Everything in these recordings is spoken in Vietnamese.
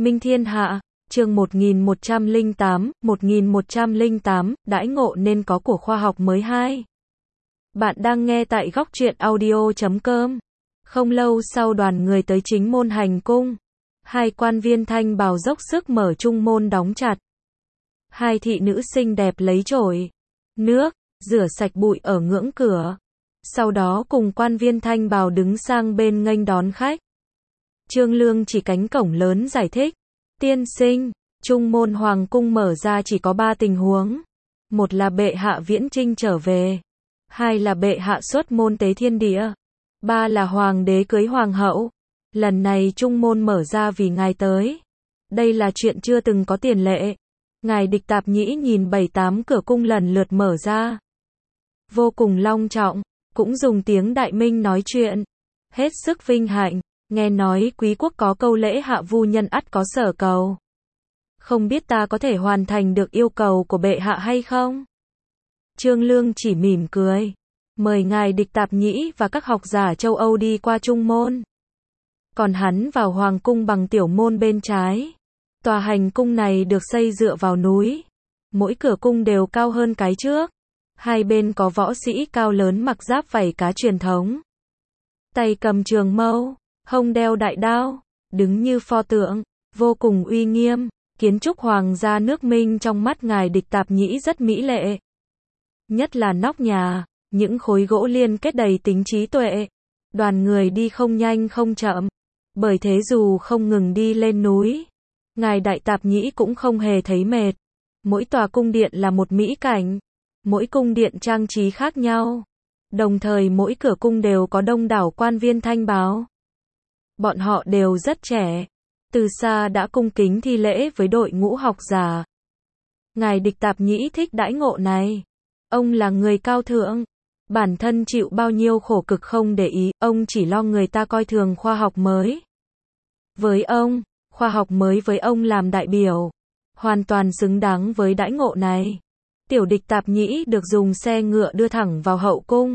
Minh Thiên Hạ, chương 1108, đãi ngộ nên có của khoa học mới 2. Bạn đang nghe tại góc truyện audio.com. Không lâu sau đoàn người tới chính môn hành cung. Hai quan viên thanh bào dốc sức mở trung môn đóng chặt. Hai thị nữ xinh đẹp lấy chổi nước, rửa sạch bụi ở ngưỡng cửa. Sau đó cùng quan viên thanh bào đứng sang bên nghênh đón khách. Trương Lương chỉ cánh cổng lớn giải thích. Tiên sinh, trung môn hoàng cung mở ra chỉ có 3 tình huống. Một là bệ hạ viễn chinh trở về. Hai là bệ hạ xuất môn tế thiên địa. Ba là hoàng đế cưới hoàng hậu. Lần này trung môn mở ra vì ngài tới. Đây là chuyện chưa từng có tiền lệ. Ngài Địch Tạp Nhĩ nhìn 7-8 cửa cung lần lượt mở ra. Vô cùng long trọng, cũng dùng tiếng Đại Minh nói chuyện. Hết sức vinh hạnh, nghe nói quý quốc có câu lễ hạ vu nhân ắt có sở cầu. Không biết ta có thể hoàn thành được yêu cầu của bệ hạ hay không? Trương Lương chỉ mỉm cười. Mời ngài Địch Tạp Nhĩ và các học giả châu Âu đi qua trung môn. Còn hắn vào hoàng cung bằng tiểu môn bên trái. Tòa hành cung này được xây dựa vào núi. Mỗi cửa cung đều cao hơn cái trước. Hai bên có võ sĩ cao lớn mặc giáp vảy cá truyền thống. Tay cầm trường mâu, hông đeo đại đao, đứng như pho tượng, vô cùng uy nghiêm. Kiến trúc hoàng gia nước Minh trong mắt ngài Địch Tạp Nhĩ rất mỹ lệ. Nhất là nóc nhà, những khối gỗ liên kết đầy tính trí tuệ. Đoàn người đi không nhanh không chậm. Bởi thế dù không ngừng đi lên núi, ngài Đại Tạp Nhĩ cũng không hề thấy mệt. Mỗi tòa cung điện là một mỹ cảnh. Mỗi cung điện trang trí khác nhau. Đồng thời mỗi cửa cung đều có đông đảo quan viên thanh báo. Bọn họ đều rất trẻ. Từ xa đã cung kính thi lễ với đội ngũ học giả. Ngài Địch Tạp Nhĩ thích đãi ngộ này. Ông là người cao thượng. Bản thân chịu bao nhiêu khổ cực không để ý, ông chỉ lo người ta coi thường khoa học mới. Với ông, khoa học mới với ông làm đại biểu. Hoàn toàn xứng đáng với đãi ngộ này. Tiểu Địch Tạp Nhĩ được dùng xe ngựa đưa thẳng vào hậu cung.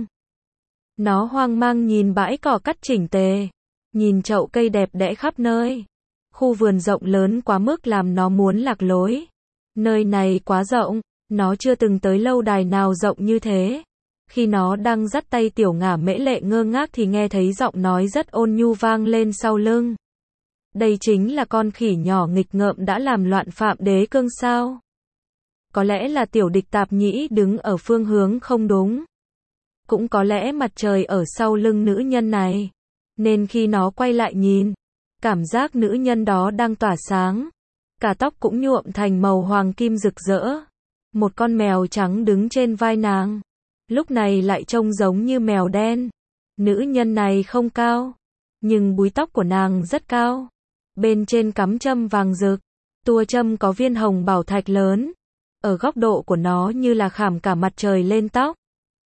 Nó hoang mang nhìn bãi cỏ cắt chỉnh tề. Nhìn chậu cây đẹp đẽ khắp nơi. Khu vườn rộng lớn quá mức làm nó muốn lạc lối. Nơi này quá rộng, nó chưa từng tới lâu đài nào rộng như thế. Khi nó đang dắt tay Tiểu Ngả Mễ Lệ ngơ ngác thì nghe thấy giọng nói rất ôn nhu vang lên sau lưng. Đây chính là con khỉ nhỏ nghịch ngợm đã làm loạn Phạm Đế Cương sao? Có lẽ là Tiểu Địch Tạp Nhĩ đứng ở phương hướng không đúng. Cũng có lẽ mặt trời ở sau lưng nữ nhân này. Nên khi nó quay lại nhìn, cảm giác nữ nhân đó đang tỏa sáng. Cả tóc cũng nhuộm thành màu hoàng kim rực rỡ. Một con mèo trắng đứng trên vai nàng. Lúc này lại trông giống như mèo đen. Nữ nhân này không cao. Nhưng búi tóc của nàng rất cao. Bên trên cắm châm vàng rực. Tua châm có viên hồng bảo thạch lớn. Ở góc độ của nó như là khảm cả mặt trời lên tóc.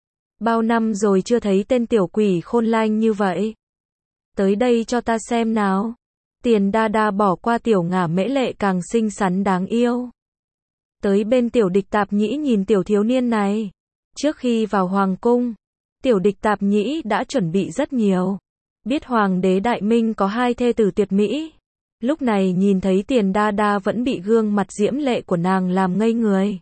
Bao năm rồi chưa thấy tên tiểu quỷ khôn lanh như vậy. Tới đây cho ta xem nào. Tiền Đa Đa bỏ qua Tiểu Ngả Mễ Lệ càng xinh xắn đáng yêu. Tới bên Tiểu Địch Tạp Nhĩ nhìn tiểu thiếu niên này. Trước khi vào hoàng cung, Tiểu Địch Tạp Nhĩ đã chuẩn bị rất nhiều. Biết hoàng đế Đại Minh có 2 thê tử tuyệt mỹ. Lúc này nhìn thấy Tiền Đa Đa vẫn bị gương mặt diễm lệ của nàng làm ngây người.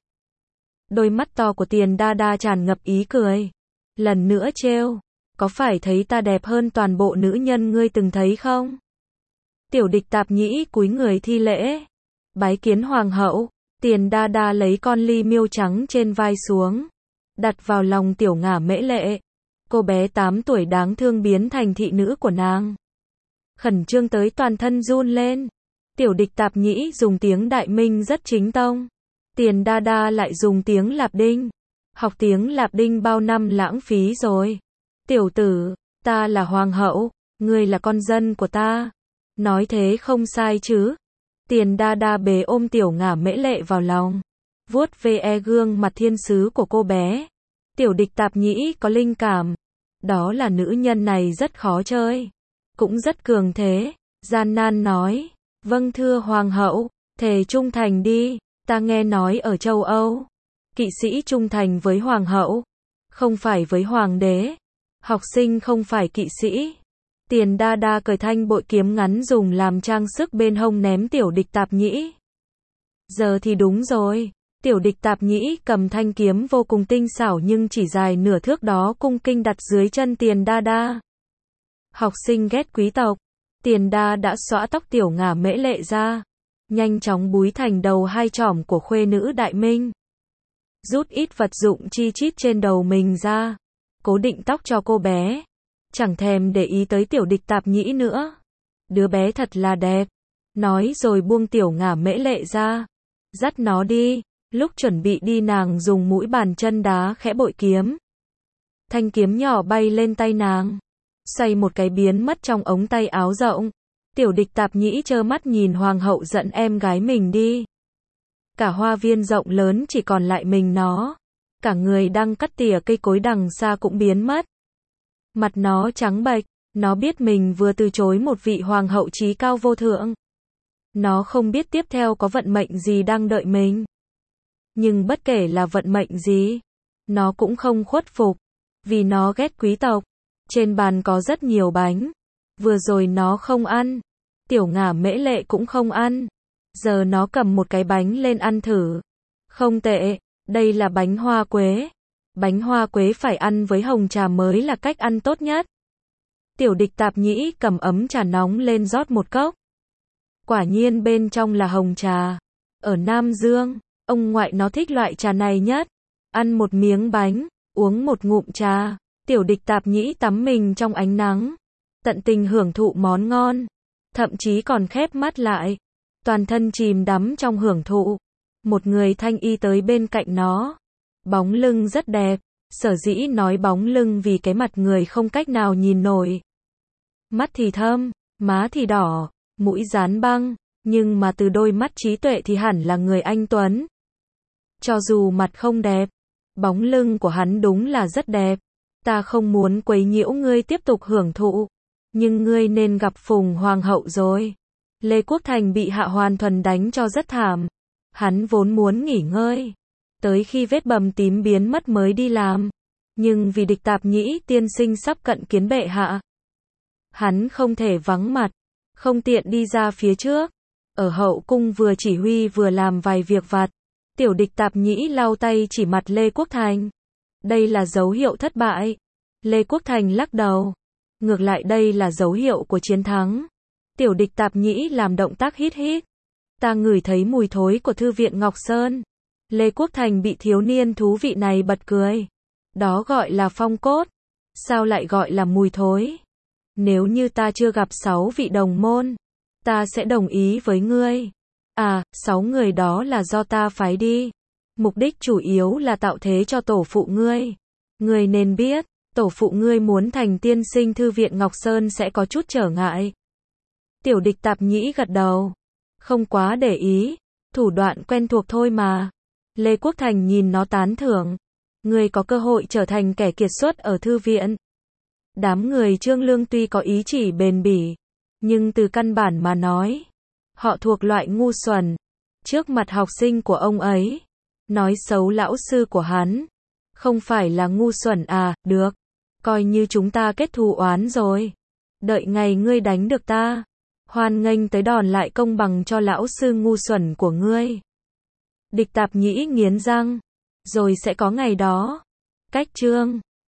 Đôi mắt to của Tiền Đa Đa tràn ngập ý cười. Lần nữa trêu, có phải thấy ta đẹp hơn toàn bộ nữ nhân ngươi từng thấy không? Tiểu Địch Tạp Nhĩ cúi người thi lễ. Bái kiến hoàng hậu. Tiền Đa Đa lấy con ly miêu trắng trên vai xuống. Đặt vào lòng Tiểu Ngả Mễ Lệ. Cô bé 8 tuổi đáng thương biến thành thị nữ của nàng. Khẩn trương tới toàn thân run lên. Tiểu Địch Tạp Nhĩ dùng tiếng Đại Minh rất chính tông. Tiền Đa Đa lại dùng tiếng Lạp Đinh. Học tiếng Lạp Đinh bao năm lãng phí rồi. Tiểu tử, ta là hoàng hậu, ngươi là con dân của ta. Nói thế không sai chứ. Tiền Đa Đa bế ôm Tiểu Ngả Mễ Lệ vào lòng. Vuốt ve gương mặt thiên sứ của cô bé. Tiểu Địch Tạp Nhĩ có linh cảm. Đó là nữ nhân này rất khó chơi. Cũng rất cường thế. Gian nan nói. Vâng thưa hoàng hậu, thề trung thành đi. Ta nghe nói ở châu Âu, kỵ sĩ trung thành với hoàng hậu, không phải với hoàng đế. Học sinh không phải kỵ sĩ. Tiền Đa Đa cởi thanh bội kiếm ngắn dùng làm trang sức bên hông ném Tiểu Địch Tạp Nhĩ. Giờ thì đúng rồi. Tiểu Địch Tạp Nhĩ cầm thanh kiếm vô cùng tinh xảo nhưng chỉ dài nửa thước đó cung kinh đặt dưới chân Tiền Đa Đa. Học sinh ghét quý tộc. Tiền Đa đã xõa tóc Tiểu Ngả Mễ Lệ ra, nhanh chóng búi thành đầu hai chỏm của khuê nữ Đại Minh. Rút ít vật dụng chi chít trên đầu mình ra, cố định tóc cho cô bé. Chẳng thèm để ý tới Tiểu Địch Tạp Nhĩ nữa. Đứa bé thật là đẹp. Nói rồi buông Tiểu Ngả Mễ Lệ ra, dắt nó đi. Lúc chuẩn bị đi nàng dùng mũi bàn chân đá khẽ bội kiếm. Thanh kiếm nhỏ bay lên tay nàng, xoay một cái biến mất trong ống tay áo rộng. Tiểu Địch Tạp Nhĩ trơ mắt nhìn hoàng hậu dẫn em gái mình đi. Cả hoa viên rộng lớn chỉ còn lại mình nó. Cả người đang cắt tỉa cây cối đằng xa cũng biến mất. Mặt nó trắng bệch, nó biết mình vừa từ chối một vị hoàng hậu trí cao vô thượng. Nó không biết tiếp theo có vận mệnh gì đang đợi mình. Nhưng bất kể là vận mệnh gì, nó cũng không khuất phục, vì nó ghét quý tộc. Trên bàn có rất nhiều bánh. Vừa rồi nó không ăn, Tiểu Ngả Mễ Lệ cũng không ăn. Giờ nó cầm một cái bánh lên ăn thử. Không tệ, đây là bánh hoa quế. Bánh hoa quế phải ăn với hồng trà mới là cách ăn tốt nhất. Tiểu Địch Tạp Nhĩ cầm ấm trà nóng lên rót một cốc. Quả nhiên bên trong là hồng trà. Ở Nam Dương, ông ngoại nó thích loại trà này nhất. Ăn một miếng bánh, uống một ngụm trà. Tiểu Địch Tạp Nhĩ tắm mình trong ánh nắng, tận tình hưởng thụ món ngon, thậm chí còn khép mắt lại, toàn thân chìm đắm trong hưởng thụ. Một người thanh y tới bên cạnh nó, bóng lưng rất đẹp, sở dĩ nói bóng lưng vì cái mặt người không cách nào nhìn nổi. Mắt thì thâm, má thì đỏ, mũi dán băng, nhưng mà từ đôi mắt trí tuệ thì hẳn là người anh tuấn. Cho dù mặt không đẹp, bóng lưng của hắn đúng là rất đẹp. Ta không muốn quấy nhiễu ngươi tiếp tục hưởng thụ, nhưng ngươi nên gặp Phùng Hoàng hậu rồi. Lê Quốc Thành bị Hạ Hoàn Thuần đánh cho rất thảm. Hắn vốn muốn nghỉ ngơi, tới khi vết bầm tím biến mất mới đi làm. Nhưng vì Địch Tạp Nhĩ tiên sinh sắp cận kiến bệ hạ, hắn không thể vắng mặt, không tiện đi ra phía trước. Ở hậu cung vừa chỉ huy vừa làm vài việc vặt. Tiểu Địch Tạp Nhĩ lau tay chỉ mặt Lê Quốc Thành. Đây là dấu hiệu thất bại. Lê Quốc Thành lắc đầu. Ngược lại đây là dấu hiệu của chiến thắng. Tiểu Địch Tạp Nhĩ làm động tác hít hít. Ta ngửi thấy mùi thối của thư viện Ngọc Sơn. Lê Quốc Thành bị thiếu niên thú vị này bật cười. Đó gọi là phong cốt. Sao lại gọi là mùi thối? Nếu như ta chưa gặp 6 vị đồng môn, ta sẽ đồng ý với ngươi. À, 6 người đó là do ta phái đi. Mục đích chủ yếu là tạo thế cho tổ phụ ngươi. Ngươi nên biết, tổ phụ ngươi muốn thành tiên sinh thư viện Ngọc Sơn sẽ có chút trở ngại. Tiểu Địch Tạp Nhĩ gật đầu. Không quá để ý, thủ đoạn quen thuộc thôi mà. Lê Quốc Thành nhìn nó tán thưởng. Ngươi có cơ hội trở thành kẻ kiệt xuất ở thư viện. Đám người Trương Lương tuy có ý chỉ bền bỉ, nhưng từ căn bản mà nói, họ thuộc loại ngu xuẩn. Trước mặt học sinh của ông ấy, nói xấu lão sư của hắn, không phải là ngu xuẩn à? Được, coi như chúng ta kết thù oán rồi. Đợi ngày ngươi đánh được ta, hoan nghênh tới đòn lại công bằng cho lão sư ngu xuẩn của ngươi. Địch Tạp Nhĩ nghiến răng, rồi sẽ có ngày đó. Cách chương